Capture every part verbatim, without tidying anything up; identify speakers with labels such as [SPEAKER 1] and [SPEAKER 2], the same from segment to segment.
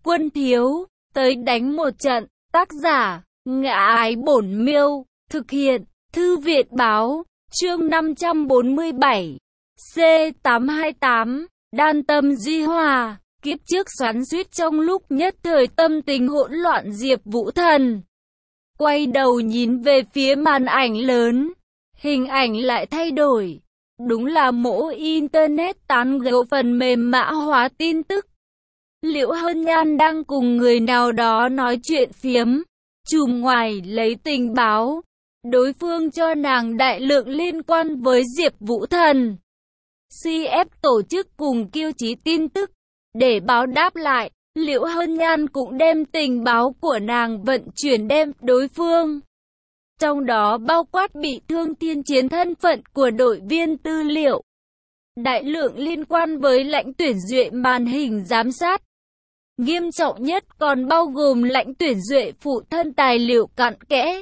[SPEAKER 1] Quân thiếu, tới đánh một trận. Tác giả, Ngã Ái Bổn Miêu. Thực hiện, Thư Viện Báo. Chương năm trăm bốn mươi bảy. C tám hai tám. Đan tâm Duy Hòa. Kiếp trước xoắn xuýt trong lúc nhất thời tâm tình hỗn loạn Diệp Vũ Thần quay đầu nhìn về phía màn ảnh lớn. Hình ảnh lại thay đổi. Đúng là mỗ internet tán gẫu phần mềm mã hóa tin tức. Liễu Hân Nhan đang cùng người nào đó nói chuyện phiếm. Chùm ngoài lấy tình báo. Đối phương cho nàng đại lượng liên quan với Diệp Vũ Thần. xê ép tổ chức cùng Kiêu Chí tin tức. Để báo đáp lại, Liễu Hân Nhan cũng đem tình báo của nàng vận chuyển đem đối phương. Trong đó bao quát bị thương tiên chiến thân phận của đội viên tư liệu. Đại lượng liên quan với lãnh tuyển duệ màn hình giám sát. Nghiêm trọng nhất còn bao gồm lãnh tuyển duệ phụ thân tài liệu cặn kẽ.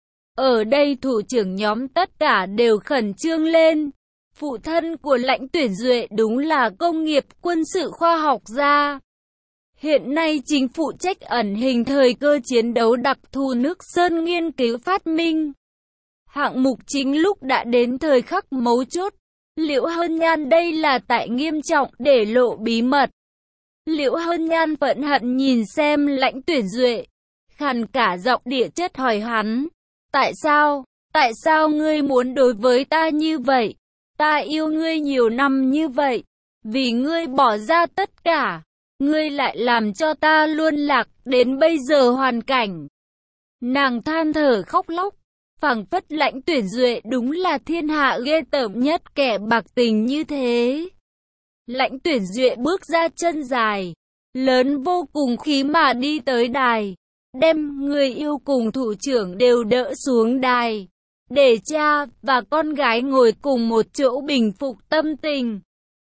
[SPEAKER 1] Ở đây thủ trưởng nhóm tất cả đều khẩn trương lên. Phụ thân của lãnh tuyển duệ đúng là công nghiệp quân sự khoa học gia. Hiện nay chính phụ trách ẩn hình thời cơ chiến đấu đặc thù nước Sơn nghiên cứu phát minh. Hạng mục chính lúc đã đến thời khắc mấu chốt. Liễu Hân Nhan đây là tại nghiêm trọng để lộ bí mật. Liễu Hân Nhan phẫn hận nhìn xem lãnh tuyển duệ. Khàn cả giọng địa chất hỏi hắn. Tại sao? Tại sao ngươi muốn đối với ta như vậy? Ta yêu ngươi nhiều năm như vậy. Vì ngươi bỏ ra tất cả. Ngươi lại làm cho ta luôn lạc đến bây giờ hoàn cảnh. Nàng than thở khóc lóc. Phảng phất lãnh tuyển duệ đúng là thiên hạ ghê tởm nhất kẻ bạc tình như thế. Lãnh tuyển duệ bước ra chân dài. Lớn vô cùng khí mà đi tới đài. Đem người yêu cùng thủ trưởng đều đỡ xuống đài. Để cha và con gái ngồi cùng một chỗ bình phục tâm tình.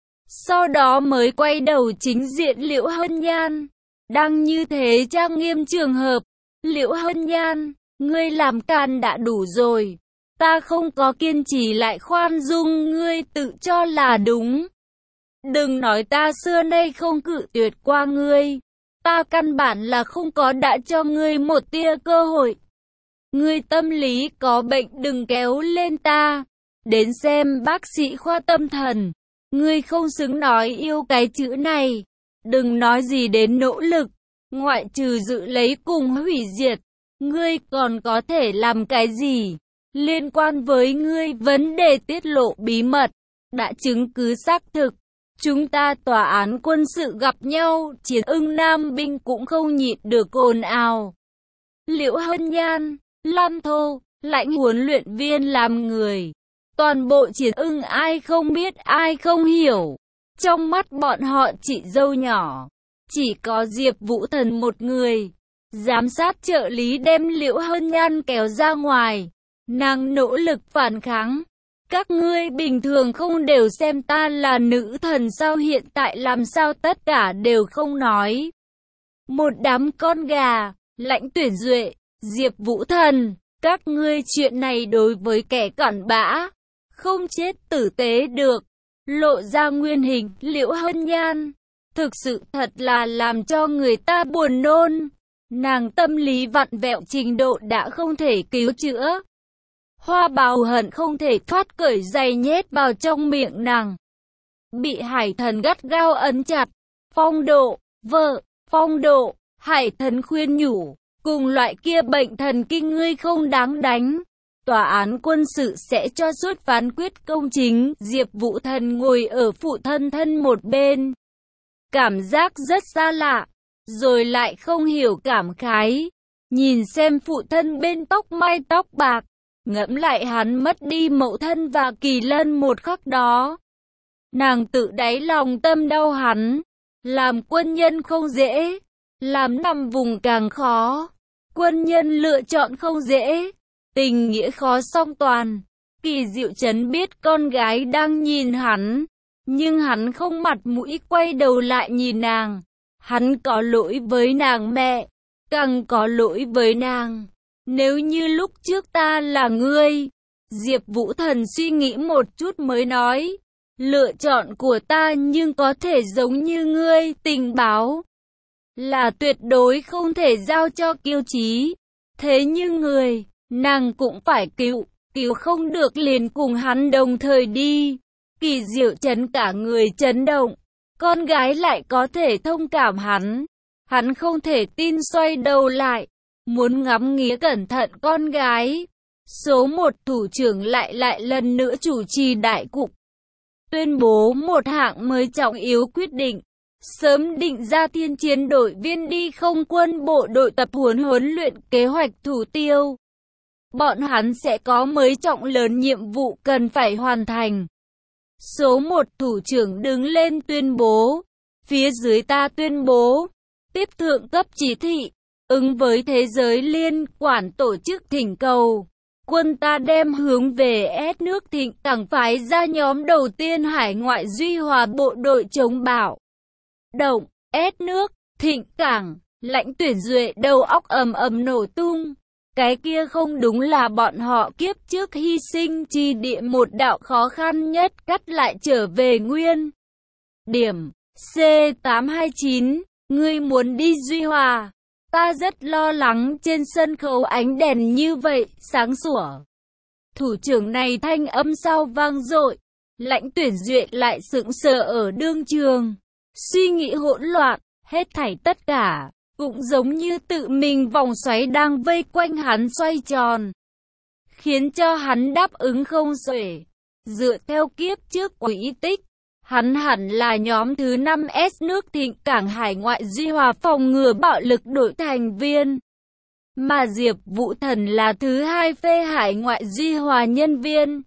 [SPEAKER 1] Sau đó mới quay đầu chính diện Liễu Hân Nhan. Đang như thế trang nghiêm trường hợp. Liễu Hân Nhan, ngươi làm càn đã đủ rồi. Ta không có kiên trì lại khoan dung ngươi tự cho là đúng. Đừng nói ta xưa nay không cự tuyệt qua ngươi. Ta căn bản là không có đã cho ngươi một tia cơ hội. Ngươi tâm lý có bệnh đừng kéo lên ta. Đến xem bác sĩ khoa tâm thần. Ngươi không xứng nói yêu cái chữ này. Đừng nói gì đến nỗ lực. Ngoại trừ dự lấy cùng hủy diệt. Ngươi còn có thể làm cái gì? Liên quan với ngươi vấn đề tiết lộ bí mật. Đã chứng cứ xác thực. Chúng ta tòa án quân sự gặp nhau. Chiến ưng nam binh cũng không nhịn được ồn ào. Liễu Hân Nhan, Lam Thô, lãnh huấn luyện viên làm người. Toàn bộ chiến ưng ai không biết ai không hiểu. Trong mắt bọn họ chị dâu nhỏ. Chỉ có Diệp Vũ Thần một người. Giám sát trợ lý đem Liễu Hân Nhan kéo ra ngoài. Nàng nỗ lực phản kháng. Các ngươi bình thường không đều xem ta là nữ thần sao hiện tại làm sao tất cả đều không nói. Một đám con gà, lãnh tuyển duệ, Diệp Vũ Thần. Các ngươi chuyện này đối với kẻ cặn bã. Không chết tử tế được. Lộ ra nguyên hình Liễu Hân Nhan. Thực sự thật là làm cho người ta buồn nôn. Nàng tâm lý vặn vẹo trình độ đã không thể cứu chữa. Hoa bào hận không thể thoát cởi giày nhét vào trong miệng nàng. Bị Hải Thần gắt gao ấn chặt. Phong độ, vợ, phong độ, Hải Thần khuyên nhủ. Cùng loại kia bệnh thần kinh ngươi không đáng đánh. Tòa án quân sự sẽ cho suốt phán quyết công chính. Diệp Vũ Thần ngồi ở phụ thân thân một bên. Cảm giác rất xa lạ. Rồi lại không hiểu cảm khái. Nhìn xem phụ thân bên tóc mai tóc bạc. Ngẫm lại hắn mất đi mẫu thân và Kỳ Lân một khắc đó. Nàng tự đáy lòng tâm đau hắn. Làm quân nhân không dễ. Làm nằm vùng càng khó. Quân nhân lựa chọn không dễ. Tình nghĩa khó song toàn. Kỳ Diệu Trấn biết con gái đang nhìn hắn. Nhưng hắn không mặt mũi quay đầu lại nhìn nàng. Hắn có lỗi với nàng mẹ. Càng có lỗi với nàng. Nếu như lúc trước ta là ngươi. Diệp Vũ Thần suy nghĩ một chút mới nói. Lựa chọn của ta nhưng có thể giống như ngươi tình báo. là tuyệt đối không thể giao cho Kiêu Chí. Thế nhưng người, nàng cũng phải cứu, cứu không được liền cùng hắn đồng thời đi. Kỳ Diệu Trấn cả người chấn động, con gái lại có thể thông cảm hắn. Hắn không thể tin, xoay đầu lại, muốn ngắm nghía cẩn thận con gái. Số một thủ trưởng lại lại lần nữa chủ trì đại cục, tuyên bố một hạng mới trọng yếu quyết định. Sớm định ra thiên chiến đội viên đi không quân bộ đội tập huấn huấn luyện kế hoạch thủ tiêu. Bọn hắn sẽ có mấy trọng lớn nhiệm vụ cần phải hoàn thành. Số một thủ trưởng đứng lên tuyên bố. Phía dưới ta tuyên bố. Tiếp thượng cấp chỉ thị. Ứng với thế giới liên quản tổ chức thỉnh cầu. Quân ta đem hướng về S nước Thịnh Cảng phái ra nhóm đầu tiên hải ngoại duy hòa bộ đội chống bạo động. S nước Thịnh Cảng, Lãnh Tuyển Duệ đầu óc ầm ầm nổ tung. Cái kia không đúng là bọn họ kiếp trước hy sinh chi địa một đạo khó khăn nhất cắt lại trở về nguyên điểm. C tám hai chín, ngươi muốn đi Duy Hòa. Ta rất lo lắng. Trên sân khấu ánh đèn như vậy, sáng sủa. Thủ trưởng này thanh âm sau vang dội. Lãnh Tuyển Duệ lại sững sờ ở đương trường. Suy nghĩ hỗn loạn, hết thảy tất cả cũng giống như tự mình vòng xoáy đang vây quanh hắn xoay tròn, khiến cho hắn đáp ứng không xuể. Dựa theo kiếp trước quỹ tích, hắn hẳn là nhóm thứ năm S nước Thịnh Cảng hải ngoại duy hòa phòng ngừa bạo lực đội thành viên. Mà Diệp Vũ Thần là thứ hai phê hải ngoại duy hòa nhân viên.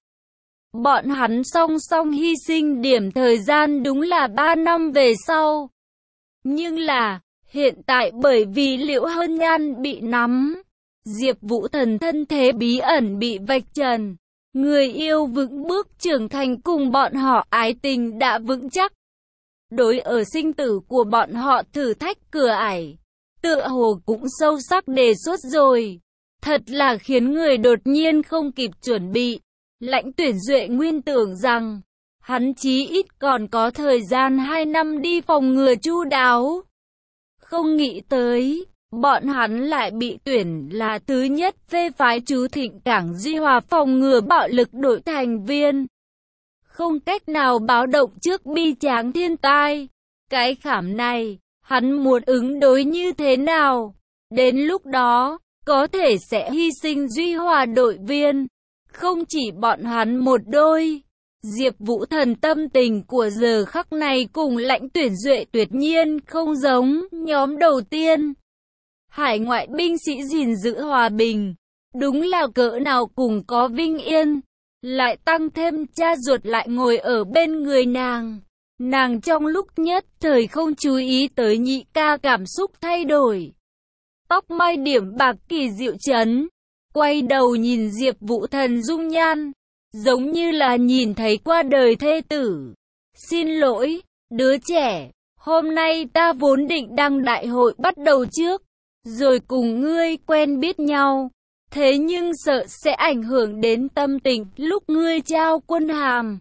[SPEAKER 1] Bọn hắn song song hy sinh điểm thời gian đúng là ba năm về sau. Nhưng là, hiện tại bởi vì Liễu Hân Nhan bị nắm, Diệp Vũ Thần thân thế bí ẩn bị vạch trần. Người yêu vững bước trưởng thành cùng bọn họ ái tình đã vững chắc. Đối ở sinh tử của bọn họ thử thách cửa ải, tựa hồ cũng sâu sắc đề xuất rồi. Thật là khiến người đột nhiên không kịp chuẩn bị. Lãnh Tuyển Duệ nguyên tưởng rằng, hắn chí ít còn có thời gian hai năm đi phòng ngừa chu đáo. Không nghĩ tới, bọn hắn lại bị tuyển là thứ nhất phê phái chú Thịnh Cảng duy hòa phòng ngừa bạo lực đội thành viên. Không cách nào báo động trước bi tráng thiên tai. Cái khảm này, hắn muốn ứng đối như thế nào? Đến lúc đó, có thể sẽ hy sinh duy hòa đội viên. Không chỉ bọn hắn một đôi. Diệp Vũ Thần tâm tình của giờ khắc này cùng Lãnh Tuyển Duệ tuyệt nhiên không giống. Nhóm đầu tiên, hải ngoại binh sĩ gìn giữ hòa bình, đúng là cỡ nào cùng có vinh yên. Lại tăng thêm cha ruột lại ngồi ở bên người nàng. Nàng trong lúc nhất thời không chú ý tới nhị ca cảm xúc thay đổi. Tóc mai điểm bạc Kỳ Diệu Trấn quay đầu nhìn Diệp Vũ Thần dung nhan, giống như là nhìn thấy qua đời thê tử. Xin lỗi, đứa trẻ, hôm nay ta vốn định đăng đại hội bắt đầu trước, rồi cùng ngươi quen biết nhau. Thế nhưng sợ sẽ ảnh hưởng đến tâm tình lúc ngươi trao quân hàm.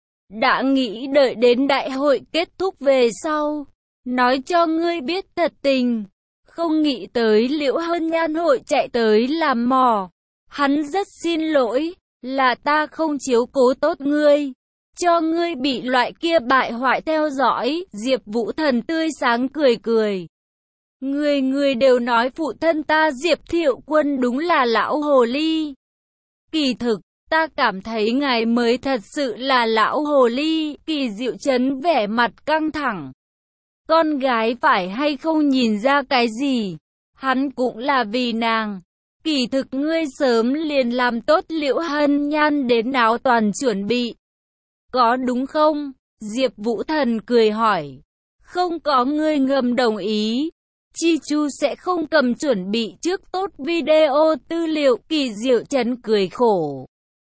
[SPEAKER 1] Đã nghĩ đợi đến đại hội kết thúc về sau, nói cho ngươi biết thật tình. Không nghĩ tới Liễu Hân Nhan hội chạy tới làm mò. Hắn rất xin lỗi, là ta không chiếu cố tốt ngươi, cho ngươi bị loại kia bại hoại theo dõi. Diệp Vũ Thần tươi sáng cười cười. Người người đều nói phụ thân ta Diệp Thiệu Quân đúng là lão hồ ly. Kỳ thực, ta cảm thấy ngài mới thật sự là lão hồ ly. Kỳ Diệu Trấn vẻ mặt căng thẳng. Con gái phải hay không nhìn ra cái gì? Hắn cũng là vì nàng. Kỳ thực ngươi sớm liền làm tốt Liễu Hân Nhan đến áo toàn chuẩn bị. Có đúng không? Diệp Vũ Thần cười hỏi. Không có, ngươi ngầm đồng ý. Chi Chu sẽ không cầm chuẩn bị trước tốt video tư liệu. Kỳ Diệu Trấn cười khổ.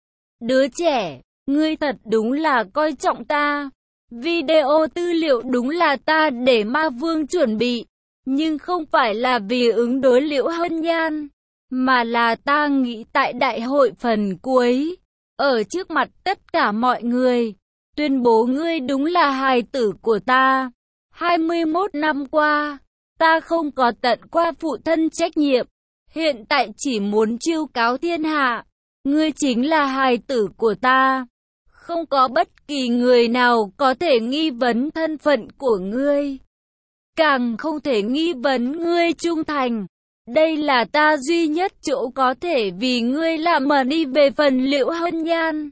[SPEAKER 1] Đứa trẻ, ngươi thật đúng là coi trọng ta. Video tư liệu đúng là ta để Ma Vương chuẩn bị, nhưng không phải là vì ứng đối Liễu Hân Nhan, mà là ta nghĩ tại đại hội phần cuối, ở trước mặt tất cả mọi người, tuyên bố ngươi đúng là hài tử của ta. hai mươi mốt năm qua, Ta không có tận qua phụ thân trách nhiệm, hiện tại chỉ muốn chiêu cáo thiên hạ. Ngươi chính là hài tử của ta. Không có bất kỳ người nào có thể nghi vấn thân phận của ngươi. Càng không thể nghi vấn ngươi trung thành. Đây là ta duy nhất chỗ có thể vì ngươi làm mà đi. Về phần Liễu Hân Nhan,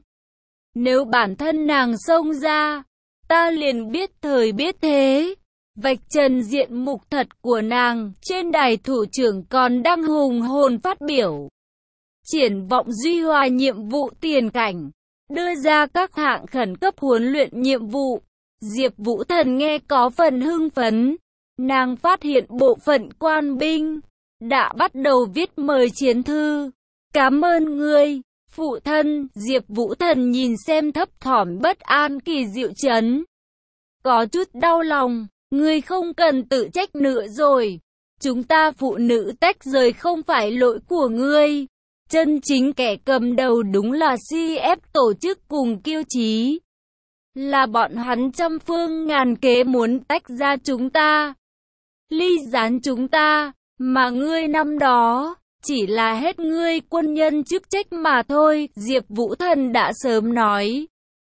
[SPEAKER 1] nếu bản thân nàng xông ra, ta liền biết thời biết thế, vạch trần diện mục thật của nàng. Trên đài thủ trưởng còn đang hùng hồn phát biểu triển vọng Duy Hòa nhiệm vụ tiền cảnh, đưa ra các hạng khẩn cấp huấn luyện nhiệm vụ. Diệp Vũ Thần nghe có phần hưng phấn. Nàng phát hiện bộ phận quan binh đã bắt đầu viết mời chiến thư. Cảm ơn ngươi, phụ thân. Diệp Vũ Thần nhìn xem thấp thỏm bất an Kỳ Diệu Trấn, có chút đau lòng. Ngươi không cần tự trách nữa rồi. Chúng ta phụ nữ tách rời không phải lỗi của ngươi. Chân chính kẻ cầm đầu đúng là xê ép tổ chức cùng Kiêu Chí. Là bọn hắn trăm phương ngàn kế muốn tách ra chúng ta, ly gián chúng ta. Mà ngươi năm đó chỉ là hết ngươi quân nhân chức trách mà thôi. Diệp Vũ Thần đã sớm nói,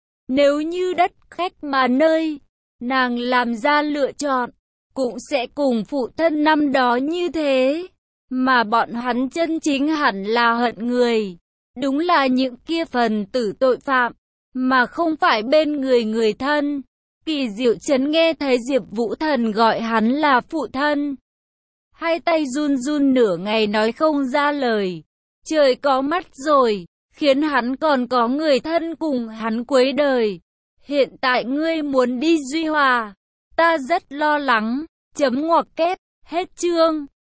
[SPEAKER 1] nếu như đất khách mà nơi nàng làm ra lựa chọn, cũng sẽ cùng phụ thân năm đó như thế. Mà bọn hắn chân chính hẳn là hận người, đúng là những kia phần tử tội phạm, mà không phải bên người người thân. Kỳ Diệu Trấn nghe thấy Diệp Vũ Thần gọi hắn là phụ thân, hai tay run run nửa ngày nói không ra lời. Trời có mắt rồi, khiến hắn còn có người thân cùng hắn cuối đời. Hiện tại ngươi muốn đi Duy Hòa, ta rất lo lắng. Chấm ngoặc kép, hết chương.